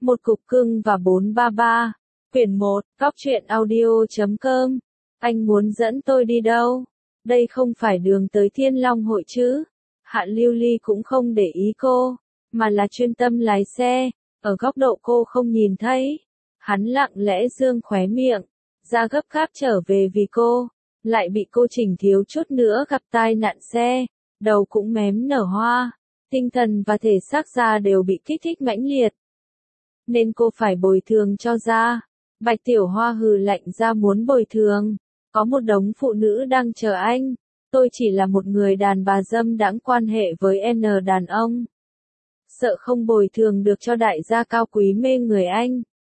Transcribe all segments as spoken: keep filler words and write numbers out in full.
Một cục cưng và bốn ba ba. Quyển một, Góc truyện audio chấm com. Anh muốn dẫn tôi đi đâu? Đây không phải đường tới Thiên Long hội chứ? Hạ Lưu Ly cũng không để ý cô, mà là chuyên tâm lái xe, ở góc độ cô không nhìn thấy. Hắn lặng lẽ dương khóe miệng, ra gấp gáp trở về vì cô, lại bị cô chỉnh thiếu chút nữa gặp tai nạn xe, đầu cũng mém nở hoa, tinh thần và thể xác ra đều bị kích thích mãnh liệt. Nên cô phải bồi thường cho ra. Bạch Tiểu Hoa hừ lạnh ra muốn bồi thường. Có một đống phụ nữ đang chờ anh. Tôi chỉ là một người đàn bà dâm đãng quan hệ với N đàn ông. Sợ không bồi thường được cho đại gia cao quý mê người anh.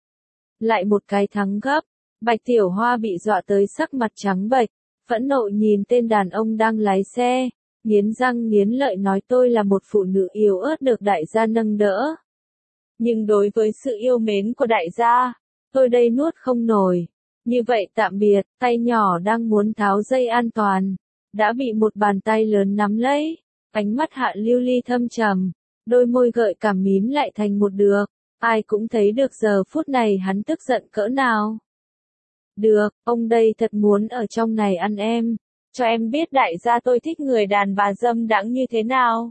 Lại một cái thắng gấp. Bạch Tiểu Hoa bị dọa tới sắc mặt trắng bệch, phẫn nộ nhìn tên đàn ông đang lái xe, nghiến răng nghiến lợi nói tôi là một phụ nữ yếu ớt được đại gia nâng đỡ. Nhưng đối với sự yêu mến của đại gia, tôi đây nuốt không nổi. Như vậy tạm biệt, tay nhỏ đang muốn tháo dây an toàn, đã bị một bàn tay lớn nắm lấy. Ánh mắt Hạ Lưu Ly thâm trầm, đôi môi gợi cảm mím lại thành một được. Ai cũng thấy được giờ phút này hắn tức giận cỡ nào. Được, ông đây thật muốn ở trong này ăn em, cho em biết đại gia tôi thích người đàn bà dâm đãng như thế nào.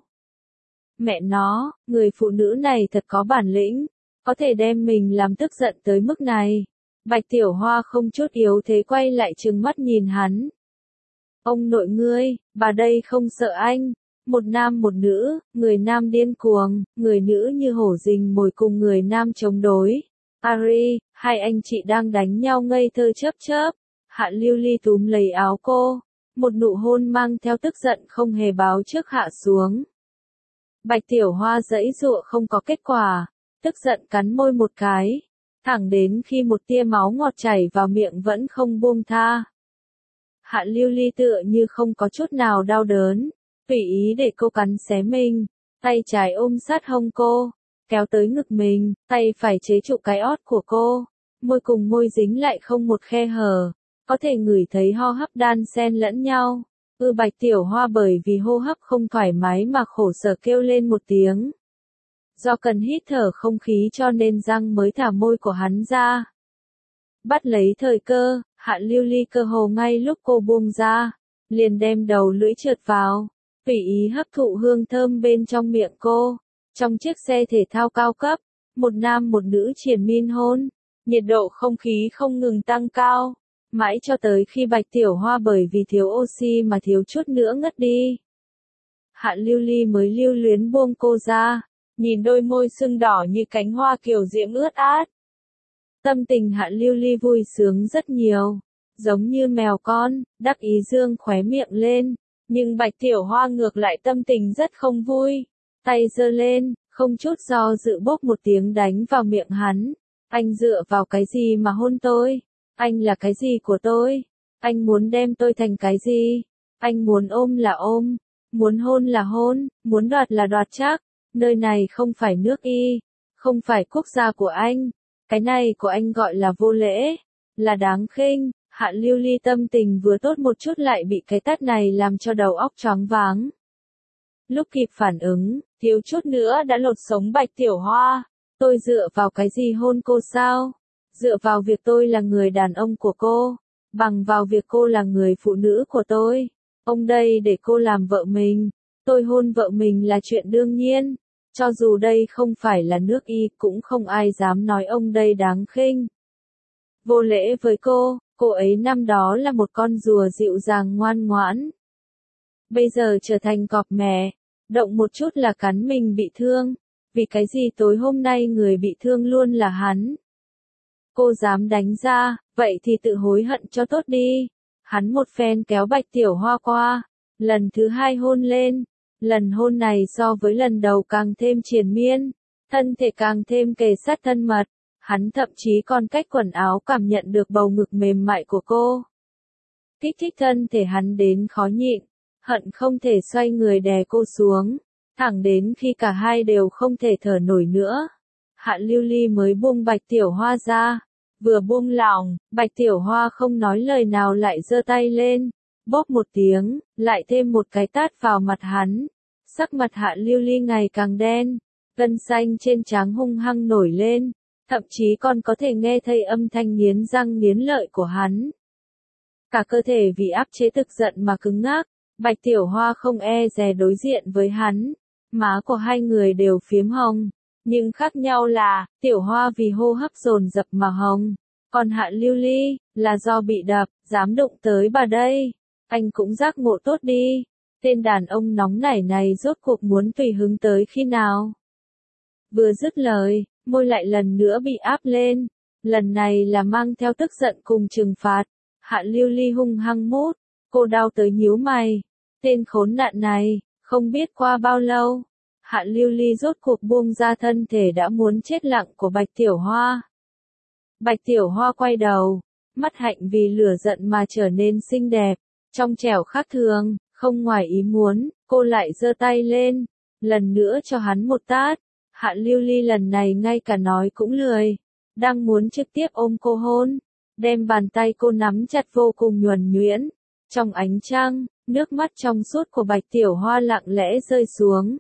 Mẹ nó, người phụ nữ này thật có bản lĩnh, có thể đem mình làm tức giận tới mức này. Bạch Tiểu Hoa không chút yếu thế quay lại trừng mắt nhìn hắn. Ông nội ngươi, bà đây không sợ anh. Một nam một nữ, người nam điên cuồng, người nữ như hổ rình mồi cùng người nam chống đối. Ari, hai anh chị đang đánh nhau ngây thơ chớp chớp. Hạ Lưu Ly túm lấy áo cô, một nụ hôn mang theo tức giận không hề báo trước hạ xuống. Bạch Tiểu Hoa giãy giụa không có kết quả, tức giận cắn môi một cái, thẳng đến khi một tia máu ngọt chảy vào miệng vẫn không buông tha. Hạ Lưu Ly tựa như không có chút nào đau đớn, tùy ý để cô cắn xé mình, tay trái ôm sát hông cô, kéo tới ngực mình, tay phải chế trụ cái ót của cô, môi cùng môi dính lại không một khe hở, có thể ngửi thấy hô hấp đan xen lẫn nhau. Ư Bạch Tiểu Hoa bởi vì hô hấp không thoải mái mà khổ sở kêu lên một tiếng. Do cần hít thở không khí cho nên răng mới thả môi của hắn ra. Bắt lấy thời cơ, Hạ Lưu Ly cơ hồ ngay lúc cô buông ra, liền đem đầu lưỡi trượt vào, tùy ý hấp thụ hương thơm bên trong miệng cô. Trong chiếc xe thể thao cao cấp, một nam một nữ triền miên hôn, nhiệt độ không khí không ngừng tăng cao. Mãi cho tới khi Bạch Tiểu Hoa bởi vì thiếu oxy mà thiếu chút nữa ngất đi. Hạ Lưu Ly mới lưu luyến buông cô ra, nhìn đôi môi sưng đỏ như cánh hoa kiều diễm ướt át. Tâm tình Hạ Lưu Ly vui sướng rất nhiều, giống như mèo con, đắc ý dương khóe miệng lên, nhưng Bạch Tiểu Hoa ngược lại tâm tình rất không vui, tay giơ lên, không chút do dự bốp một tiếng đánh vào miệng hắn. Anh dựa vào cái gì mà hôn tôi? Anh là cái gì của tôi? Anh muốn đem tôi thành cái gì? Anh muốn ôm là ôm, muốn hôn là hôn, muốn đoạt là đoạt chắc. Nơi này không phải nước Y, không phải quốc gia của anh. Cái này của anh gọi là vô lễ, là đáng khinh. Hạ Lưu Ly tâm tình vừa tốt một chút lại bị cái tát này làm cho đầu óc choáng váng. Lúc kịp phản ứng, thiếu chút nữa đã lột sống Bạch Tiểu Hoa. Tôi dựa vào cái gì hôn cô sao? Dựa vào việc tôi là người đàn ông của cô, bằng vào việc cô là người phụ nữ của tôi. Ông đây để cô làm vợ mình, tôi hôn vợ mình là chuyện đương nhiên. Cho dù đây không phải là nước Y cũng không ai dám nói ông đây đáng khinh. Vô lễ với cô, cô ấy năm đó là một con rùa dịu dàng ngoan ngoãn. Bây giờ trở thành cọp mẹ, động một chút là cắn mình bị thương. Vì cái gì tối hôm nay người bị thương luôn là hắn? Cô dám đánh ra, vậy thì tự hối hận cho tốt đi. Hắn một phen kéo Bạch Tiểu Hoa qua, lần thứ hai hôn lên. Lần hôn này so với lần đầu càng thêm triền miên, thân thể càng thêm kề sát thân mật. Hắn thậm chí còn cách quần áo cảm nhận được bầu ngực mềm mại của cô. Kích thích thân thể hắn đến khó nhịn, hận không thể xoay người đè cô xuống, thẳng đến khi cả hai đều không thể thở nổi nữa. Hạ Lưu Ly mới buông Bạch Tiểu Hoa ra, vừa buông lỏng, Bạch Tiểu Hoa không nói lời nào lại giơ tay lên, bóp một tiếng, lại thêm một cái tát vào mặt hắn. Sắc mặt Hạ Lưu Ly ngày càng đen, gân xanh trên trán hung hăng nổi lên, thậm chí còn có thể nghe thấy âm thanh nghiến răng nghiến lợi của hắn. Cả cơ thể vì áp chế thực giận mà cứng ngắc, Bạch Tiểu Hoa không e dè đối diện với hắn, má của hai người đều phiếm hồng, nhưng khác nhau là, Tiểu Hoa vì hô hấp dồn dập mà hồng, còn Hạ Lưu Ly, là do bị đập, dám đụng tới bà đây, anh cũng giác ngộ tốt đi, tên đàn ông nóng nảy này rốt cuộc muốn tùy hứng tới khi nào. Vừa dứt lời, môi lại lần nữa bị áp lên, lần này là mang theo tức giận cùng trừng phạt. Hạ Lưu Ly hung hăng mút, cô đau tới nhíu mày, tên khốn nạn này, không biết qua bao lâu, Hạ Lưu Ly rốt cuộc buông ra thân thể đã muốn chết lặng của Bạch Tiểu Hoa. Bạch Tiểu Hoa quay đầu, mắt hạnh vì lửa giận mà trở nên xinh đẹp, trong trẻo khác thường, không ngoài ý muốn, cô lại giơ tay lên, lần nữa cho hắn một tát. Hạ Lưu Ly lần này ngay cả nói cũng lười, đang muốn trực tiếp ôm cô hôn, đem bàn tay cô nắm chặt vô cùng nhuần nhuyễn. Trong ánh trăng, nước mắt trong suốt của Bạch Tiểu Hoa lặng lẽ rơi xuống.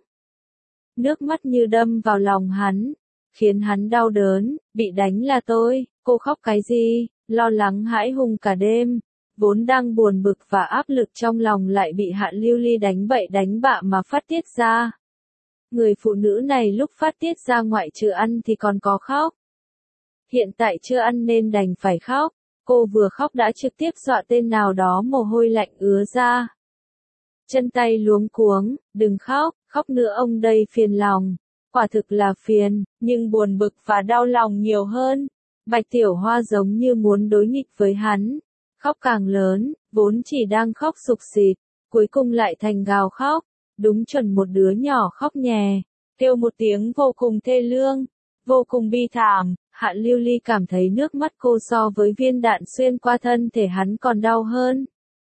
Nước mắt như đâm vào lòng hắn, khiến hắn đau đớn, bị đánh là tôi, cô khóc cái gì, lo lắng hãi hùng cả đêm, vốn đang buồn bực và áp lực trong lòng lại bị Hạ Lưu Ly đánh bậy đánh bạ mà phát tiết ra. Người phụ nữ này lúc phát tiết ra ngoại trừ ăn thì còn có khóc. Hiện tại chưa ăn nên đành phải khóc, cô vừa khóc đã trực tiếp dọa tên nào đó mồ hôi lạnh ứa ra. Chân tay luống cuống, đừng khóc, khóc nữa ông đây phiền lòng, quả thực là phiền, nhưng buồn bực và đau lòng nhiều hơn. Bạch Tiểu Hoa giống như muốn đối nghịch với hắn, khóc càng lớn, vốn chỉ đang khóc sục sịt, cuối cùng lại thành gào khóc, đúng chuẩn một đứa nhỏ khóc nhè, kêu một tiếng vô cùng thê lương, vô cùng bi thảm. Hạ Lưu Ly cảm thấy nước mắt cô so với viên đạn xuyên qua thân thể hắn còn đau hơn.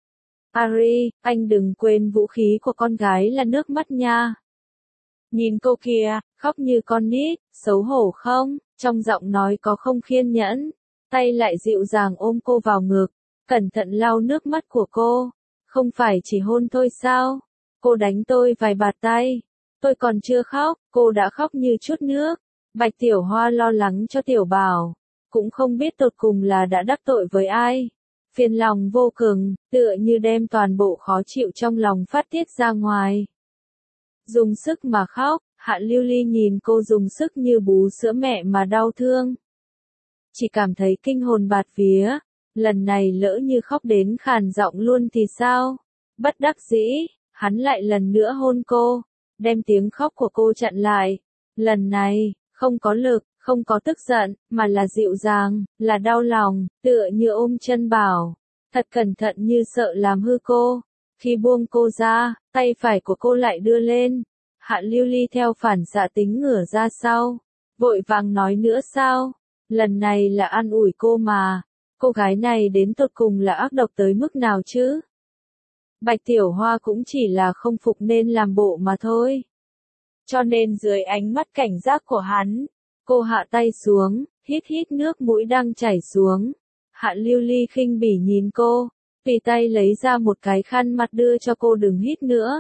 Ari, anh đừng quên vũ khí của con gái là nước mắt nha. Nhìn cô kìa, khóc như con nít, xấu hổ không? Trong giọng nói có không kiên nhẫn, tay lại dịu dàng ôm cô vào ngực, cẩn thận lau nước mắt của cô. Không phải chỉ hôn thôi sao? Cô đánh tôi vài bạt tay. Tôi còn chưa khóc, cô đã khóc như chút nước. Bạch Tiểu Hoa lo lắng cho Tiểu Bảo, cũng không biết tột cùng là đã đắc tội với ai. Phiền lòng vô cùng, tựa như đem toàn bộ khó chịu trong lòng phát tiết ra ngoài. Dùng sức mà khóc, Hạ Lưu Ly nhìn cô dùng sức như bú sữa mẹ mà đau thương. Chỉ cảm thấy kinh hồn bạt vía, lần này lỡ như khóc đến khàn giọng luôn thì sao? Bất đắc dĩ, hắn lại lần nữa hôn cô, đem tiếng khóc của cô chặn lại. Lần này, không có lực, không có tức giận, mà là dịu dàng, là đau lòng, tựa như ôm chân Bảo, thật cẩn thận như sợ làm hư cô. Khi buông cô ra, tay phải của cô lại đưa lên. Hạ Lưu Ly theo phản xạ tính ngửa ra sau, vội vàng nói nữa sao? Lần này là an ủi cô mà, cô gái này đến tột cùng là ác độc tới mức nào chứ? Bạch Tiểu Hoa cũng chỉ là không phục nên làm bộ mà thôi. Cho nên dưới ánh mắt cảnh giác của hắn, cô hạ tay xuống, hít hít nước mũi đang chảy xuống. Hạ Lưu Ly khinh bỉ nhìn cô, tùy tay lấy ra một cái khăn mặt đưa cho cô đừng hít nữa.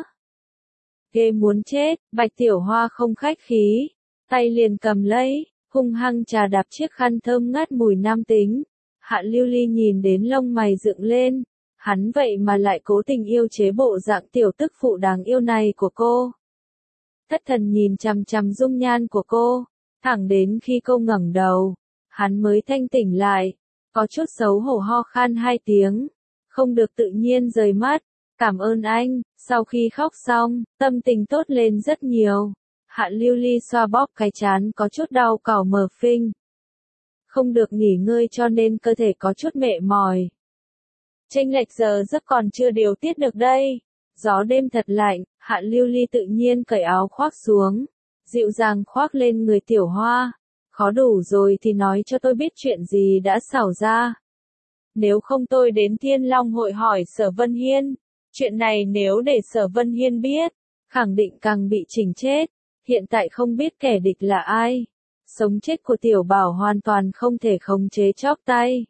Ghê muốn chết, Bạch Tiểu Hoa không khách khí, tay liền cầm lấy, hung hăng trà đạp chiếc khăn thơm ngát mùi nam tính. Hạ Lưu Ly nhìn đến lông mày dựng lên, hắn vậy mà lại cố tình yêu chế bộ dạng tiểu tức phụ đáng yêu này của cô. Thất thần nhìn chằm chằm dung nhan của cô, thẳng đến khi cô ngẩng đầu, hắn mới thanh tỉnh lại, có chút xấu hổ ho khan hai tiếng, không được tự nhiên rời mắt. Cảm ơn anh, sau khi khóc xong, tâm tình tốt lên rất nhiều. Hạ Lưu Ly xoa bóp cái trán có chút đau cào mờ phinh. Không được nghỉ ngơi cho nên cơ thể có chút mệt mỏi. Chênh lệch giờ giấc còn chưa điều tiết được đây. Gió đêm thật lạnh, Hạ Lưu Ly tự nhiên cởi áo khoác xuống, dịu dàng khoác lên người Tiểu Hoa. Khó đủ rồi thì nói cho tôi biết chuyện gì đã xảy ra. Nếu không tôi đến Thiên Long hội hỏi Sở Vân Hiên. Chuyện này nếu để Sở Vân Hiên biết, khẳng định càng bị chỉnh chết. Hiện tại không biết kẻ địch là ai. Sống chết của Tiểu Bảo hoàn toàn không thể khống chế chóp tay.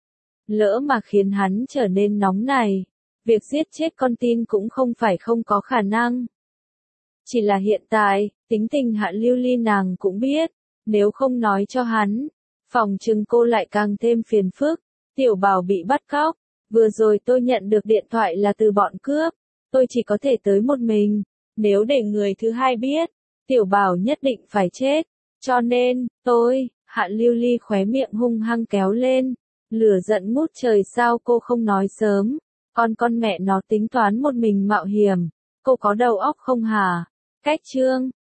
Lỡ mà khiến hắn trở nên nóng này, việc giết chết con tin cũng không phải không có khả năng. Chỉ là hiện tại, tính tình Hạ Lưu Ly nàng cũng biết, Nếu không nói cho hắn, phòng chừng cô lại càng thêm phiền phức. Tiểu Bảo bị bắt cóc, vừa rồi tôi nhận được điện thoại là từ bọn cướp, tôi chỉ có thể tới một mình, nếu để người thứ hai biết, Tiểu Bảo nhất định phải chết, cho nên, tôi, Hạ Lưu Ly khóe miệng hung hăng kéo lên, lửa giận ngút trời sao cô không nói sớm, con con mẹ nó tính toán một mình mạo hiểm, cô có đầu óc không hả? Cách chương